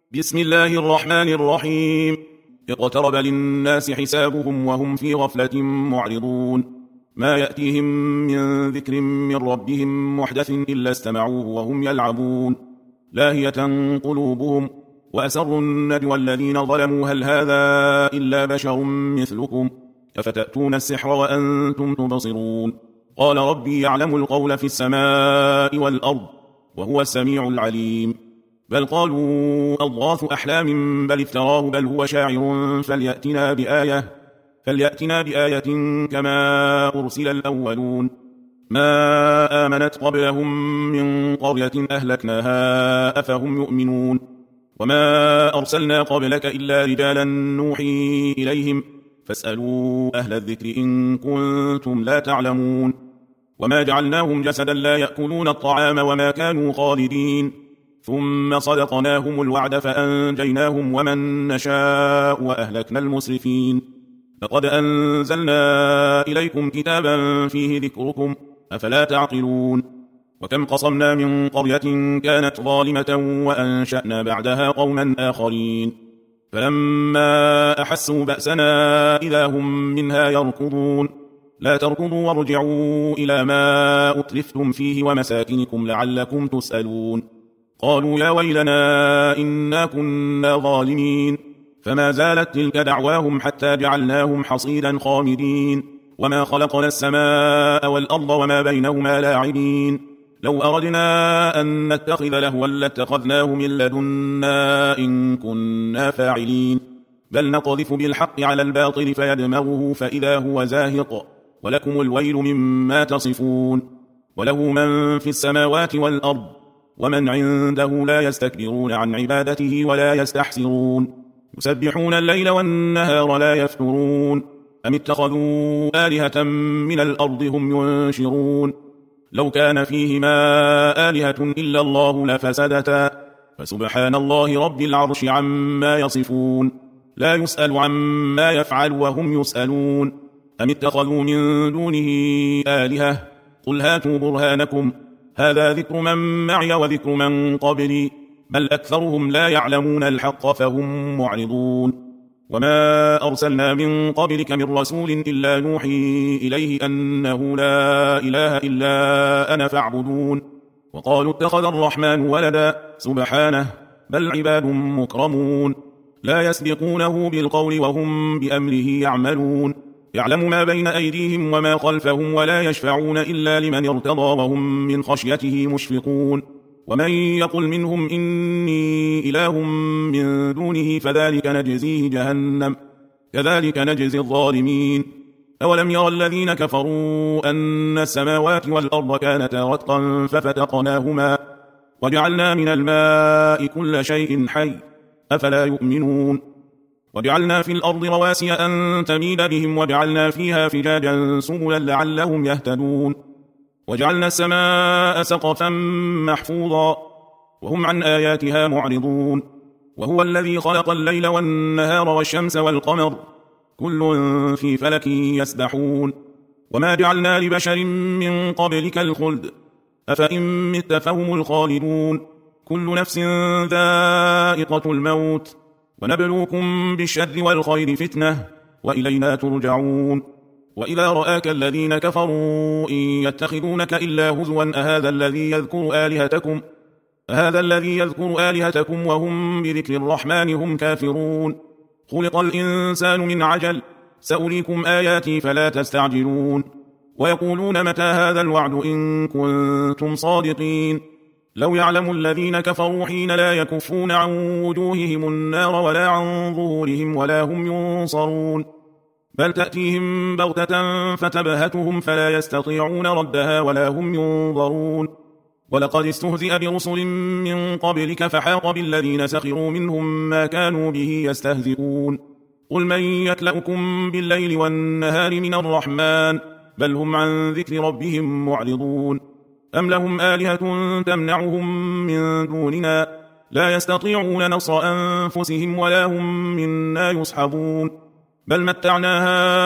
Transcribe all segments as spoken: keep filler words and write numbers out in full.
بسم الله الرحمن الرحيم. اقترب للناس حسابهم وهم في غفلة معرضون. ما يأتيهم من ذكر من ربهم محدث إلا استمعوه وهم يلعبون لاهية قلوبهم وأسروا النجوى الذين ظلموا هل هذا إلا بشر مثلكم أفتأتون السحر وأنتم تبصرون. قال ربي يعلم القول في السماء والأرض وهو السميع العليم. بل قالوا أضغاث أحلام بل افتراه بل هو شاعر فليأتنا بآية فليأتنا بآية كما أرسل الأولون. ما آمنت قبلهم من قرية أهلكناها أفهم يؤمنون. وما أرسلنا قبلك إلا رجالا نوحي إليهم فاسألوا أهل الذكر إن كنتم لا تعلمون. وما جعلناهم جسدا لا يأكلون الطعام وما كانوا خالدين ثم صدقناهم الوعد فأنجيناهم ومن نشاء وأهلكنا المسرفين. لقد أنزلنا إليكم كتابا فيه ذكركم أفلا تعقلون. وكم قصمنا من قرية كانت ظالمة وأنشأنا بعدها قوما آخرين فلما أحسوا بأسنا إذا هم منها يركضون. لا تركضوا وارجعوا إلى ما أترفتم فيه ومساكنكم لعلكم تسألون. قالوا يا ويلنا إنا كنا ظالمين فما زالت تلك دعواهم حتى جعلناهم حصيدا خامدين. وما خلقنا السماء والأرض وما بينهما لاعبين. لو أردنا أن نتخذ لهوا لاتخذناه من لدنا إن كنا فاعلين. بل نقذف بالحق على الباطل فيدمغه فإذا هو زاهق ولكم الويل مما تصفون. وله من في السماوات والأرض ومن عنده لا يستكبرون عن عبادته ولا يستحسرون. يسبحون الليل والنهار لا يفترون. أم اتخذوا آلهة من الأرض هم ينشرون. لو كان فيهما آلهة إلا الله لفسدتا فسبحان الله رب العرش عما يصفون. لا يسأل عما يفعل وهم يسألون. أم اتخذوا من دونه آلهة قل هاتوا برهانكم هذا ذكر من معي وذكر من قبلي بل أكثرهم لا يعلمون الحق فهم معرضون. وما أرسلنا من قبلك من رسول إلا نوحي إليه أنه لا إله إلا أنا فاعبدون. وقالوا اتخذ الرحمن ولدا سبحانه بل عباد مكرمون لا يسبقونه بالقول وهم بأمره يعملون. يعلم ما بين أيديهم وما خلفهم ولا يشفعون إلا لمن ارتضى وهم من خشيته مشفقون. ومن يقل منهم إني إله من دونه فذلك نجزيه جهنم كذلك نجزي الظالمين. أولم يرى الذين كفروا أن السماوات والأرض كانتا رتقا ففتقناهما وجعلنا من الماء كل شيء حي أفلا يؤمنون. وجعلنا في الأرض رواسي أن تميد بهم وجعلنا فيها فجاجا سبلا لعلهم يهتدون. وجعلنا السماء سقفا محفوظا وهم عن آياتها معرضون. وهو الذي خلق الليل والنهار والشمس والقمر كل في فلك يسبحون. وما جعلنا لبشر من قبلك الخلد أفإن مت فهم الخالدون. كل نفس ذائقة الموت ونبلوكم بالشر والخير فتنة وإلينا ترجعون. وإذا رآك الذين كفروا إن يتخذونك إلا هزوا أهذا الذي يذكر آلهتكم أهذا الذي يذكر آلهتكم وهم بذكر الرحمن هم كافرون. خلق الإنسان من عجل سأريكم آياتي فلا تستعجلون. ويقولون متى هذا الوعد إن كنتم صادقين. لو يعلم الذين كفروا حين لا يكفون عن وجوههم النار ولا عن ظهورهم ولا هم ينصرون. بل تأتيهم بغتة فتبهتهم فلا يستطيعون ردها ولا هم ينظرون. ولقد استهزئ برسل من قبلك فحاق بالذين سخروا منهم ما كانوا به يستهزئون. قل من يكلؤكم بالليل والنهار من الرحمن بل هم عن ذكر ربهم معرضون. أم لهم آلهة تمنعهم من دوننا لا يستطيعون نصر أنفسهم ولا هم منا يصحبون. بل متعنا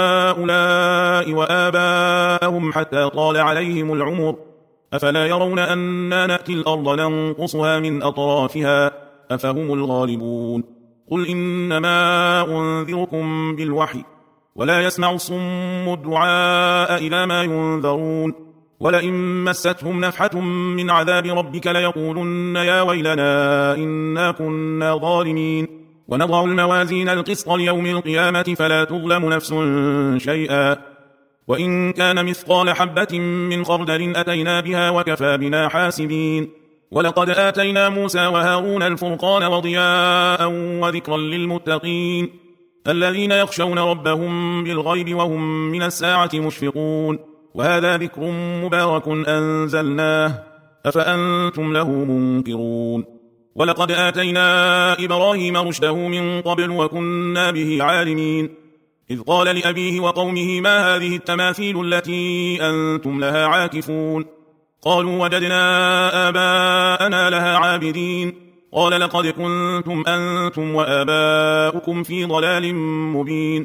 هؤلاء وآباءهم حتى طال عليهم العمر أفلا يرون أننا نأتي الأرض ننقصها من أطرافها أفهم الغالبون قل إنما أنذركم بالوحي ولا يسمع الصم الدعاء إلى ما ينذرون ولئن مستهم نفحة من عذاب ربك ليقولن يا ويلنا إنا كنا ظالمين ونضع الموازين القسط ليوم القيامة فلا تظلم نفس شيئا وإن كان مثقال حبة من خردل أتينا بها وكفى بنا حاسبين ولقد آتينا موسى وهارون الفرقان وضياء وذكرا للمتقين الذين يخشون ربهم بالغيب وهم من الساعة مشفقون وهذا ذكر مبارك أنزلناه أفأنتم له منكرون ولقد آتينا إبراهيم رشده من قبل وكنا به عالمين إذ قال لأبيه وقومه ما هذه التماثيل التي أنتم لها عاكفون قالوا وجدنا آباءنا لها عابدين قال لقد كنتم أنتم وآباؤكم في ضلال مبين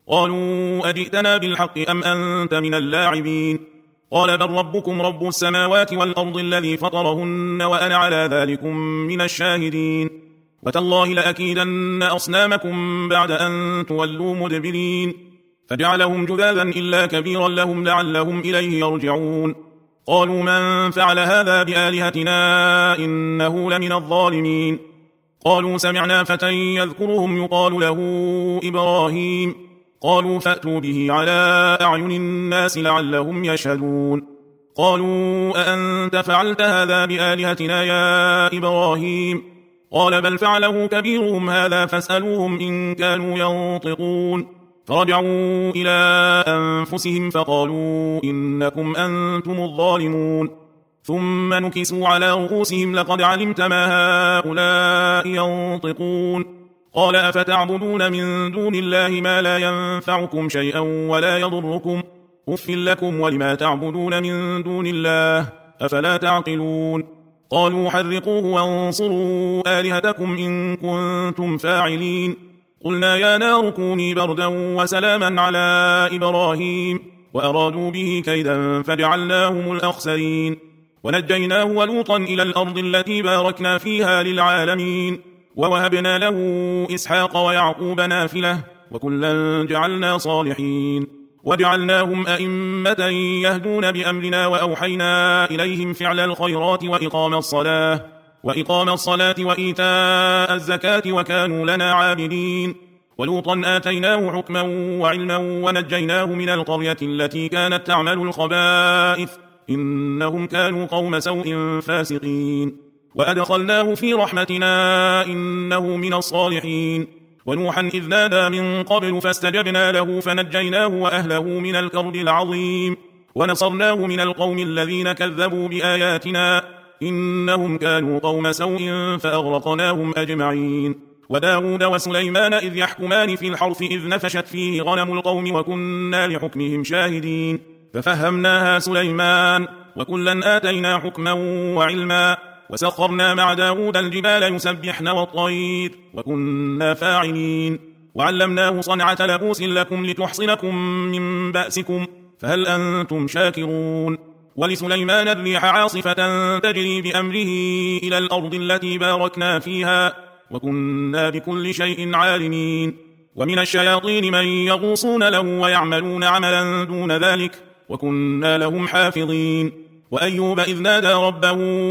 قالوا أجئتنا بالحق أم أنت من اللاعبين قال بل ربكم رب السماوات والأرض الذي فطرهن وأنا على ذلكم من الشاهدين وتالله لأكيدن أصنامكم بعد أن تولوا مدبرين فجعلهم جذاذا إلا كبيرا لهم لعلهم إليه يرجعون قالوا من فعل هذا بآلهتنا إنه لمن الظالمين قالوا سمعنا فتى يذكرهم يقال له إبراهيم قالوا فأتوا به على أعين الناس لعلهم يشهدون قالوا أأنت فعلت هذا بآلهتنا يا إبراهيم قال بل فعله كبيرهم هذا فاسألوهم إن كانوا ينطقون فرجعوا إلى أنفسهم فقالوا إنكم أنتم الظالمون ثم نكسوا على رؤوسهم لقد علمت ما هؤلاء ينطقون قال أفتعبدون من دون الله ما لا ينفعكم شيئا ولا يضركم أف لكم ولما تعبدون من دون الله أفلا تعقلون قالوا حرقوه وانصروا آلهتكم إن كنتم فاعلين قلنا يا نار كوني بردا وسلاما على إبراهيم وأرادوا به كيدا فجعلناهم الأخسرين ونجيناه ولوطا إلى الأرض التي باركنا فيها للعالمين ووهبنا له إسحاق ويعقوب نافلة وكلا جعلنا صالحين وجعلناهم أئمة يهدون بأمرنا وأوحينا إليهم فعل الخيرات وإقام الصلاة وإقام الصلاة وإيتاء الزكاة وكانوا لنا عابدين ولوطا آتيناه حكما وعلما ونجيناه من القرية التي كانت تعمل الخبائث إنهم كانوا قوم سوء فاسقين وأدخلناه في رحمتنا إنه من الصالحين ونوحا إذ نادى من قبل فاستجبنا له فنجيناه وأهله من الكرب العظيم ونصرناه من القوم الذين كذبوا بآياتنا إنهم كانوا قوم سوء فأغرقناهم أجمعين وداود وسليمان إذ يحكمان في الحرث إذ نفشت فيه غنم القوم وكنا لحكمهم شاهدين ففهمناها سليمان وكلا آتينا حكما وعلما وسخرنا مع داود الجبال يسبحن والطير وكنا فاعلين وعلمناه صنعة لبوس لكم لتحصنكم من بأسكم فهل أنتم شاكرون ولسليمان الريح عاصفة تجري بأمره إلى الأرض التي باركنا فيها وكنا بكل شيء عالمين ومن الشياطين من يغوصون له ويعملون عملا دون ذلك وكنا لهم حافظين وأيوب إذ نادى ربه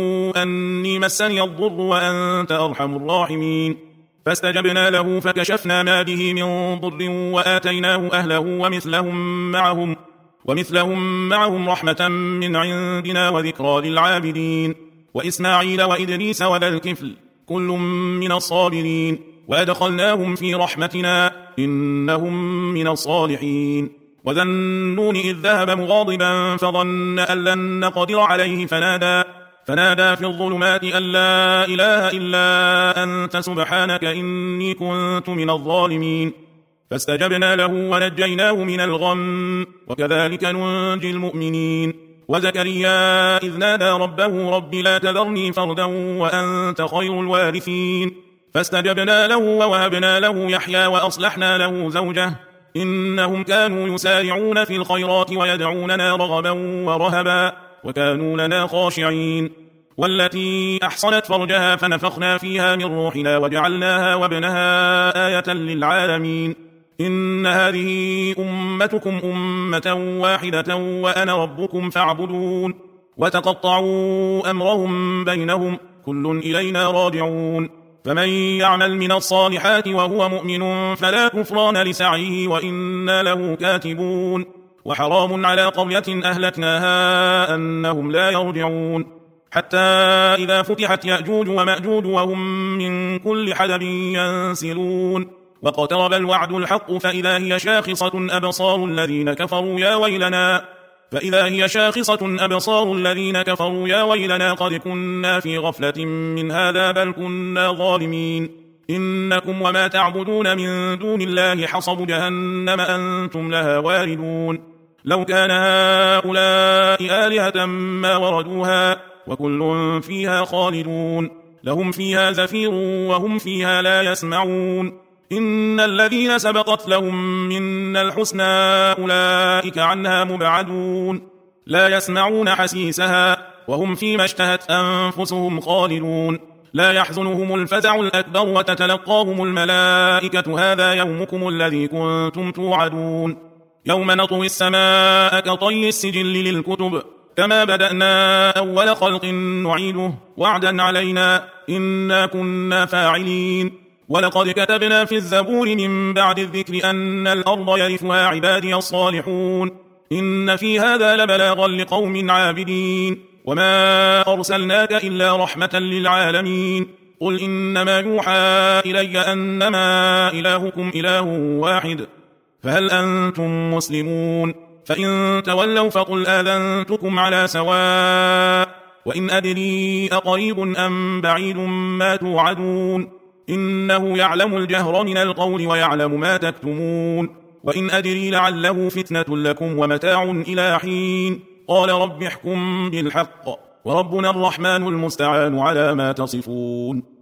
أني مسني الضر وأنت أرحم الراحمين فاستجبنا له فكشفنا ما به من ضر وآتيناه أهله ومثلهم معهم ومثلهم معهم رحمة من عندنا وذكرى للعابدين وإسماعيل وإدريس وذا الكفل كل من الصابرين وأدخلناهم في رحمتنا إنهم من الصالحين وذا النون إذ ذهب مغاضبا فظن أن لن نقدر عليه فنادى فنادى في الظلمات أن لا إله إلا أنت سبحانك إني كنت من الظالمين فاستجبنا له ونجيناه من الغم وكذلك ننجي المؤمنين وزكريا إذ نادى ربه رب لا تذرني فردا وأنت خير الوارثين فاستجبنا له ووهبنا له يحيى وأصلحنا له زوجه إنهم كانوا يسارعون في الخيرات ويدعوننا رغبا ورهبا وكانوا لنا خاشعين والتي أحصنت فرجها فنفخنا فيها من روحنا وجعلناها وابنها آية للعالمين. إن هذه أمتكم أمة واحدة وأنا ربكم فاعبدون. وتقطعوا أمرهم بينهم كل إلينا راجعون. فمن يعمل من الصالحات وهو مؤمن فلا كفران لسعيه وإنا له كاتبون. وحرام على قرية أهلكناها أنهم لا يرجعون. حتى إذا فتحت يأجوج ومأجوج وهم من كل حدب ينسلون. واقترب الوعد الحق فإذا هي شاخصة أبصار الذين كفروا يا ويلنا فإذا هي شاخصة أبصار الذين كفروا يا ويلنا قد كنا في غفلة من هذا بل كنا ظالمين. إنكم وما تعبدون من دون الله حصب جهنم أنتم لها واردون. لو كان هؤلاء آلهة ما وردوها وكل فيها خالدون. لهم فيها زفير وهم فيها لا يسمعون. إن الذين سبقت لهم منا الحسنى أولئك عنها مبعدون. لا يسمعون حسيسها وهم فيما اشتهت أنفسهم خالدون. لا يحزنهم الفزع الأكبر وتتلقاهم الملائكة هذا يومكم الذي كنتم توعدون. يوم نطوي السماء كطي السجل للكتب كما بدأنا أول خلق نعيده وعدا علينا إنا كنا فاعلين. ولقد كتبنا في الزبور من بعد الذكر أن الأرض يرثها عبادي الصالحون. إن في هذا لبلاغا لقوم عابدين. وما أرسلناك إلا رحمة للعالمين. قل إنما يوحى إلي أنما إلهكم إله واحد فهل أنتم مسلمون؟ فإن تولوا فقل آذنتكم على سواء وإن أدري أقريب أم بعيد ما توعدون. إنه يعلم الجهر من القول ويعلم ما تكتمون. وإن أدري لعله فتنة لكم ومتاع إلى حين. قال رب احكم بالحق وربنا الرحمن المستعان على ما تصفون.